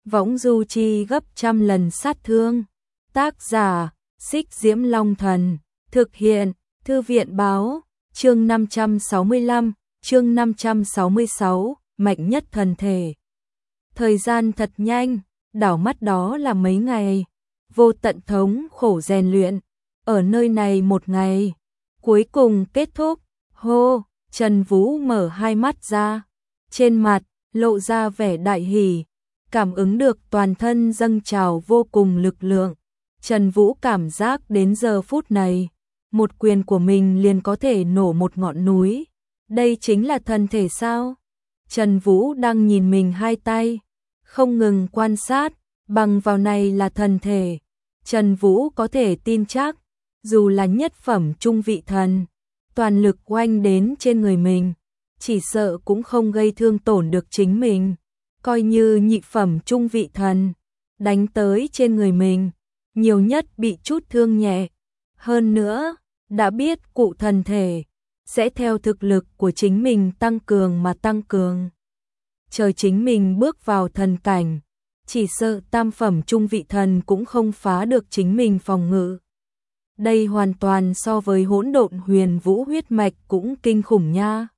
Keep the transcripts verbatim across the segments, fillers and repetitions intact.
võng du chi gấp trăm lần sát thương. Tác giả, Xích Diễm Long Thần. Thực hiện, Thư viện Báo. Chương năm trăm sáu mươi lăm, chương năm trăm sáu mươi sáu, mạnh nhất thần thể. Thời gian thật nhanh, đảo mắt đó là mấy ngày. Vô Tận thống khổ rèn luyện, ở nơi này một ngày. Cuối cùng kết thúc, hô, Trần Vũ mở hai mắt ra. Trên mặt, lộ ra vẻ đại hỉ, cảm ứng được toàn thân dâng trào vô cùng lực lượng. Trần Vũ cảm giác đến giờ phút này, một quyền của mình liền có thể nổ một ngọn núi. Đây chính là thần thể sao? Trần Vũ đang nhìn mình hai tay, không ngừng quan sát, bằng vào này là thần thể. Trần Vũ có thể tin chắc, dù là nhất phẩm trung vị thần, toàn lực oanh đến trên người mình, chỉ sợ cũng không gây thương tổn được chính mình. Coi như nhị phẩm trung vị thần, đánh tới trên người mình, nhiều nhất bị chút thương nhẹ. Hơn nữa, đã biết cụ thần thể sẽ theo thực lực của chính mình tăng cường mà tăng cường. Chờ chính mình bước vào thần cảnh, chỉ sợ tam phẩm trung vị thần cũng không phá được chính mình phòng ngự. Đây hoàn toàn so với hỗn độn huyền vũ huyết mạch cũng kinh khủng nha.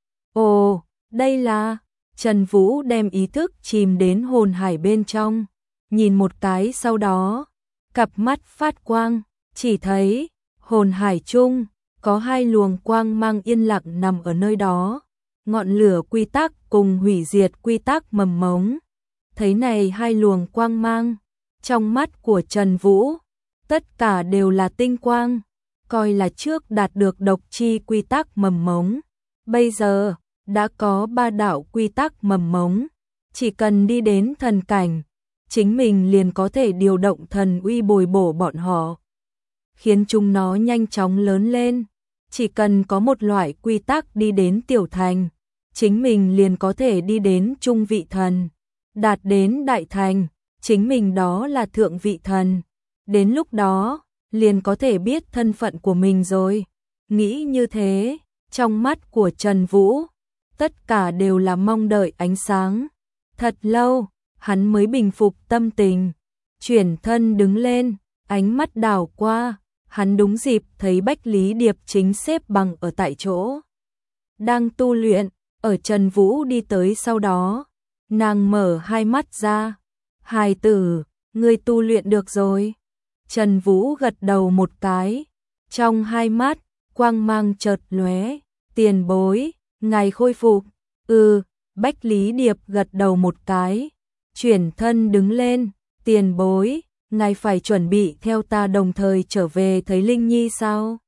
Ồ, đây là... Trần Vũ đem ý thức chìm đến hồn hải bên trong, nhìn một cái sau đó, cặp mắt phát quang, chỉ thấy hồn hải chung có hai luồng quang mang yên lặng nằm ở nơi đó, ngọn lửa quy tắc cùng hủy diệt quy tắc mầm mống. Thấy này hai luồng quang mang, trong mắt của Trần Vũ, tất cả đều là tinh quang, coi là trước đạt được độc chi quy tắc mầm mống. Bây giờ, đã có ba đạo quy tắc mầm mống, chỉ cần đi đến thần cảnh, chính mình liền có thể điều động thần uy bồi bổ bọn họ, khiến chúng nó nhanh chóng lớn lên. Chỉ cần có một loại quy tắc đi đến tiểu thành, chính mình liền có thể đi đến trung vị thần, đạt đến đại thành, chính mình đó là thượng vị thần. Đến lúc đó, liền có thể biết thân phận của mình rồi. Nghĩ như thế, trong mắt của Trần Vũ, tất cả đều là mong đợi ánh sáng. Thật lâu, hắn mới bình phục tâm tình, chuyển thân đứng lên, ánh mắt đảo qua, hắn đúng dịp thấy Bách Lý Điệp chính xếp bằng ở tại chỗ, đang tu luyện. Ở Trần Vũ đi tới sau đó, nàng mở hai mắt ra. Hài tử, ngươi tu luyện được rồi. Trần Vũ gật đầu một cái, trong hai mắt, quang mang chợt lóe. Tiền bối, ngài khôi phục. Ừ, Bách Lý Điệp gật đầu một cái, chuyển thân đứng lên. Tiền bối, ngài phải chuẩn bị theo ta đồng thời trở về thấy Linh Nhi sao?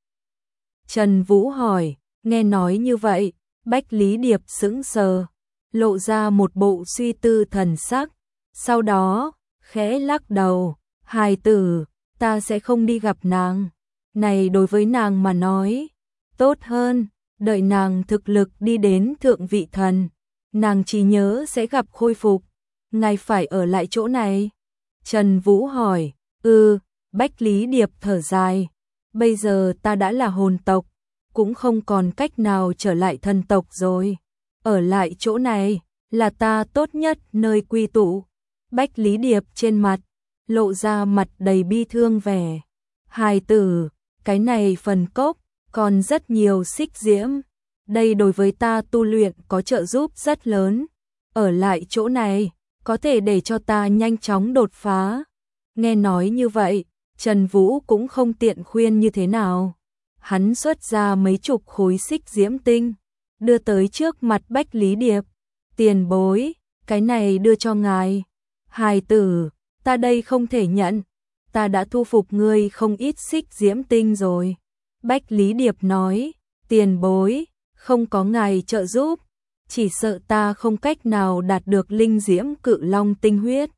Trần Vũ hỏi. Nghe nói như vậy, Bách Lý Điệp sững sờ, lộ ra một bộ suy tư thần sắc, sau đó, khẽ lắc đầu. Hài tử, ta sẽ không đi gặp nàng. Này đối với nàng mà nói, tốt hơn, đợi nàng thực lực đi đến thượng vị thần, nàng chỉ nhớ sẽ gặp khôi phục. Ngài phải ở lại chỗ này? Trần Vũ hỏi. Ừ, Bách Lý Điệp thở dài. Bây giờ ta đã là hồn tộc, cũng không còn cách nào trở lại thần tộc rồi. Ở lại chỗ này, là ta tốt nhất nơi quy tụ. Bách Lý Điệp trên mặt, lộ ra mặt đầy bi thương vẻ. Hài tử, cái này phần cốc, còn rất nhiều xích diễm. Đây đối với ta tu luyện có trợ giúp rất lớn. Ở lại chỗ này, có thể để cho ta nhanh chóng đột phá. Nghe nói như vậy, Trần Vũ cũng không tiện khuyên như thế nào. Hắn xuất ra mấy chục khối xích diễm tinh, đưa tới trước mặt Bách Lý Điệp. Tiền bối, cái này đưa cho ngài. Hài tử, ta đây không thể nhận. Ta đã thu phục ngươi không ít xích diễm tinh rồi. Bách Lý Điệp nói. Tiền bối, không có ngài trợ giúp, chỉ sợ ta không cách nào đạt được linh diễm cự long tinh huyết.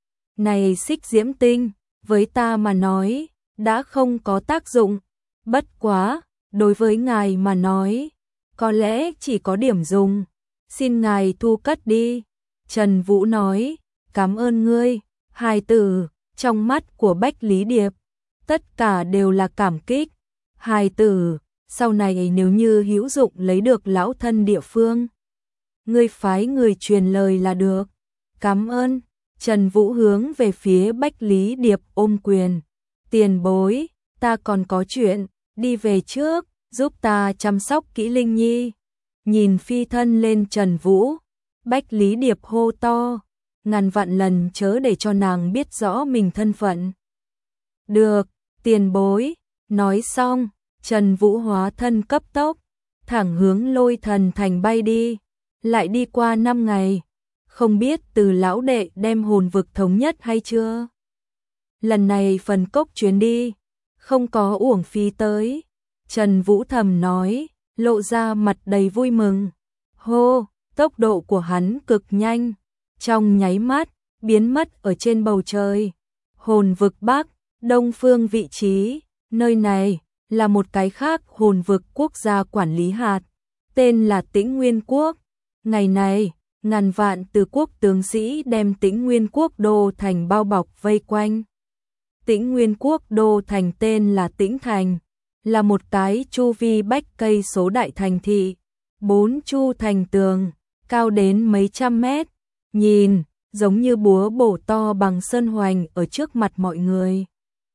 Này xích diễm tinh, với ta mà nói, đã không có tác dụng. Bất quá, đối với ngài mà nói, có lẽ chỉ có điểm dùng. Xin ngài thu cất đi. Trần Vũ nói. Cảm ơn ngươi, hài tử. Trong mắt của Bách Lý Điệp, tất cả đều là cảm kích. Hài tử, sau này nếu như hữu dụng lấy được lão thân địa phương, ngươi phái người truyền lời là được. Cảm ơn. Trần Vũ hướng về phía Bách Lý Điệp ôm quyền. Tiền bối, ta còn có chuyện, đi về trước, giúp ta chăm sóc kỹ Linh Nhi. Nhìn phi thân lên Trần Vũ, Bách Lý Điệp hô to, ngàn vạn lần chớ để cho nàng biết rõ mình thân phận. Được, tiền bối, nói xong, Trần Vũ hóa thân cấp tốc, thẳng hướng Lôi Thần Thành bay đi, lại đi qua năm ngày, không biết từ lão đệ đem hồn vực thống nhất hay chưa. Lần này phần cốc chuyến đi, không có uổng phí tới, Trần Vũ thầm nói, lộ ra mặt đầy vui mừng. Hô, tốc độ của hắn cực nhanh, trong nháy mắt, biến mất ở trên bầu trời. Hồn vực Bắc, Đông Phương vị trí, nơi này là một cái khác hồn vực quốc gia quản lý hạt, tên là Tĩnh Nguyên Quốc. Ngày này, ngàn vạn từ quốc tướng sĩ đem Tĩnh Nguyên Quốc đô thành bao bọc vây quanh. Tĩnh Nguyên Quốc đô thành tên là Tĩnh Thành, là một cái chu vi bách cây số đại thành thị, bốn chu thành tường, cao đến mấy trăm mét, nhìn giống như búa bổ to bằng sơn hoành ở trước mặt mọi người.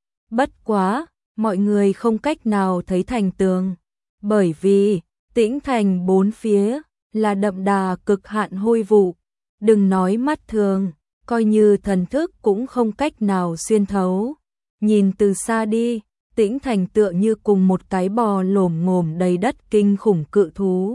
Bất quá, mọi người không cách nào thấy thành tường, bởi vì Tĩnh Thành bốn phía là đậm đà cực hạn hôi vụ, đừng nói mắt thường, coi như thần thức cũng không cách nào xuyên thấu. Nhìn từ xa đi, Tĩnh Thành tựa như cùng một cái bò lổm ngổm đầy đất kinh khủng cự thú.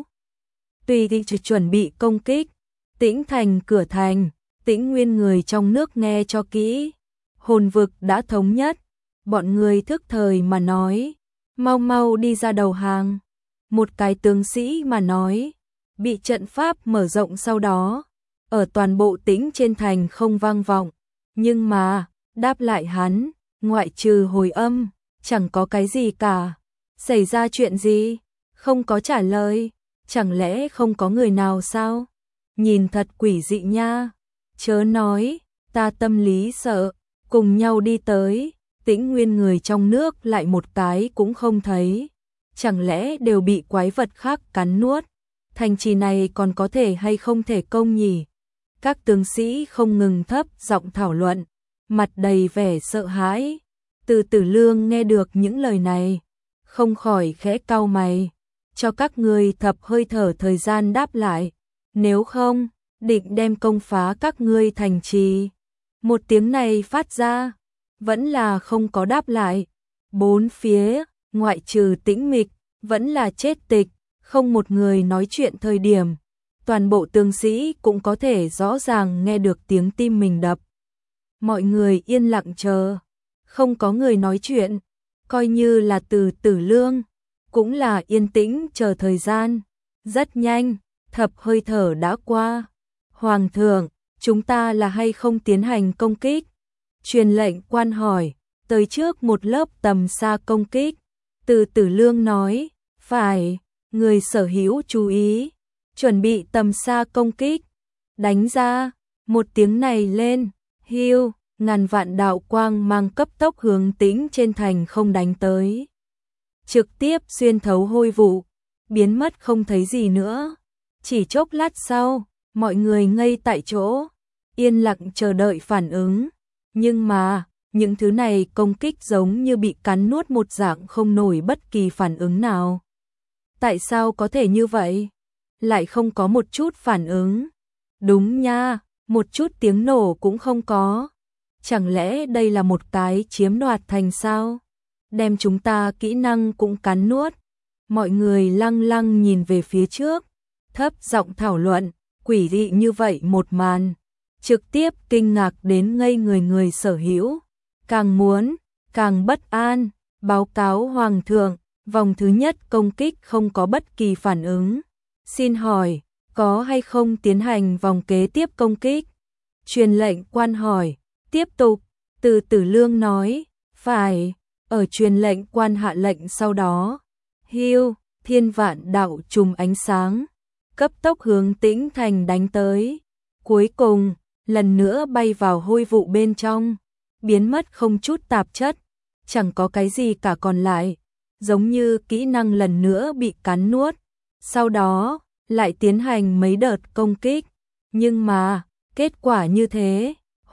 Tùy thì chuẩn bị công kích, Tĩnh Thành cửa thành, Tĩnh Nguyên người trong nước nghe cho kỹ. Hồn vực đã thống nhất, bọn người thức thời mà nói, mau mau đi ra đầu hàng. Một cái tướng sĩ mà nói, bị trận pháp mở rộng sau đó, ở toàn bộ Tĩnh trên thành không vang vọng, nhưng mà, đáp lại hắn, ngoại trừ hồi âm, chẳng có cái gì cả. Xảy ra chuyện gì? Không có trả lời, chẳng lẽ không có người nào sao? Nhìn thật quỷ dị nha. Chớ nói, ta tâm lý sợ, cùng nhau đi tới, Tĩnh Nguyên người trong nước lại một cái cũng không thấy. Chẳng lẽ đều bị quái vật khác cắn nuốt? Thành trì này còn có thể hay không thể công nhỉ? Các tướng sĩ không ngừng thấp giọng thảo luận, mặt đầy vẻ sợ hãi. Từ Tử Lương nghe được những lời này, không khỏi khẽ cau mày, cho các ngươi thập hơi thở thời gian đáp lại, nếu không, định đem công phá các ngươi thành trì. Một tiếng này phát ra, vẫn là không có đáp lại. Bốn phía, ngoại trừ tĩnh mịch, vẫn là chết tịch, không một người nói chuyện thời điểm. Toàn bộ tướng sĩ cũng có thể rõ ràng nghe được tiếng tim mình đập. Mọi người yên lặng chờ, không có người nói chuyện, coi như là Từ Tử Lương, cũng là yên tĩnh chờ thời gian. Rất nhanh, thập hơi thở đã qua. Hoàng thượng, chúng ta là hay không tiến hành công kích? Truyền lệnh quan hỏi, tới trước một lớp tầm xa công kích. Từ Tử Lương nói, phải, người sở hữu chú ý, chuẩn bị tầm xa công kích. Đánh ra, một tiếng này lên, hiu, ngàn vạn đạo quang mang cấp tốc hướng Tĩnh trên thành không đánh tới. Trực tiếp xuyên thấu hôi vụ, biến mất không thấy gì nữa. Chỉ chốc lát sau, mọi người ngây tại chỗ, yên lặng chờ đợi phản ứng. Nhưng mà, những thứ này công kích giống như bị cắn nuốt một dạng, không nổi bất kỳ phản ứng nào. Tại sao có thể như vậy? Lại không có một chút phản ứng. Đúng nha, một chút tiếng nổ cũng không có. Chẳng lẽ đây là một cái chiếm đoạt thành sao? Đem chúng ta kỹ năng cũng cắn nuốt. Mọi người lăng lăng nhìn về phía trước, thấp giọng thảo luận, quỷ dị như vậy một màn, trực tiếp kinh ngạc đến ngây người người sở hữu. Càng muốn, càng bất an, báo cáo hoàng thượng, vòng thứ nhất công kích không có bất kỳ phản ứng. Xin hỏi, có hay không tiến hành vòng kế tiếp công kích? Truyền lệnh quan hỏi, tiếp tục, Từ Tử Lương nói, phải, ở truyền lệnh quan hạ lệnh sau đó. Hiu, thiên vạn đạo trùm ánh sáng, cấp tốc hướng Tĩnh thành đánh tới. Cuối cùng, lần nữa bay vào hôi vụ bên trong, biến mất không chút tạp chất, chẳng có cái gì cả còn lại, giống như kỹ năng lần nữa bị cắn nuốt. Sau đó, lại tiến hành mấy đợt công kích, nhưng mà, kết quả như thế,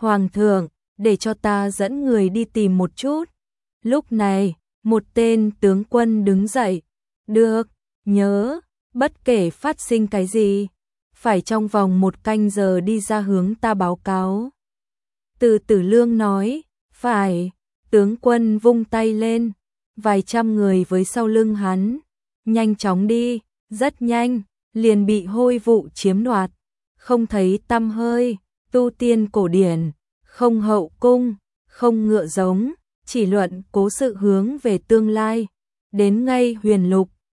Hoàng thượng, để cho ta dẫn người đi tìm một chút. Lúc này, một tên tướng quân đứng dậy. Được, nhớ, bất kể phát sinh cái gì, phải trong vòng một canh giờ đi ra hướng ta báo cáo. Từ Tử Lương nói, phải, tướng quân vung tay lên, vài trăm người với sau lưng hắn, nhanh chóng đi, rất nhanh, liền bị Hôi Vụ chiếm đoạt, không thấy tăm hơi, tu tiên cổ điển, không hậu cung, không ngựa giống, chỉ luận cố sự hướng về tương lai, đến ngay Huyền Lục,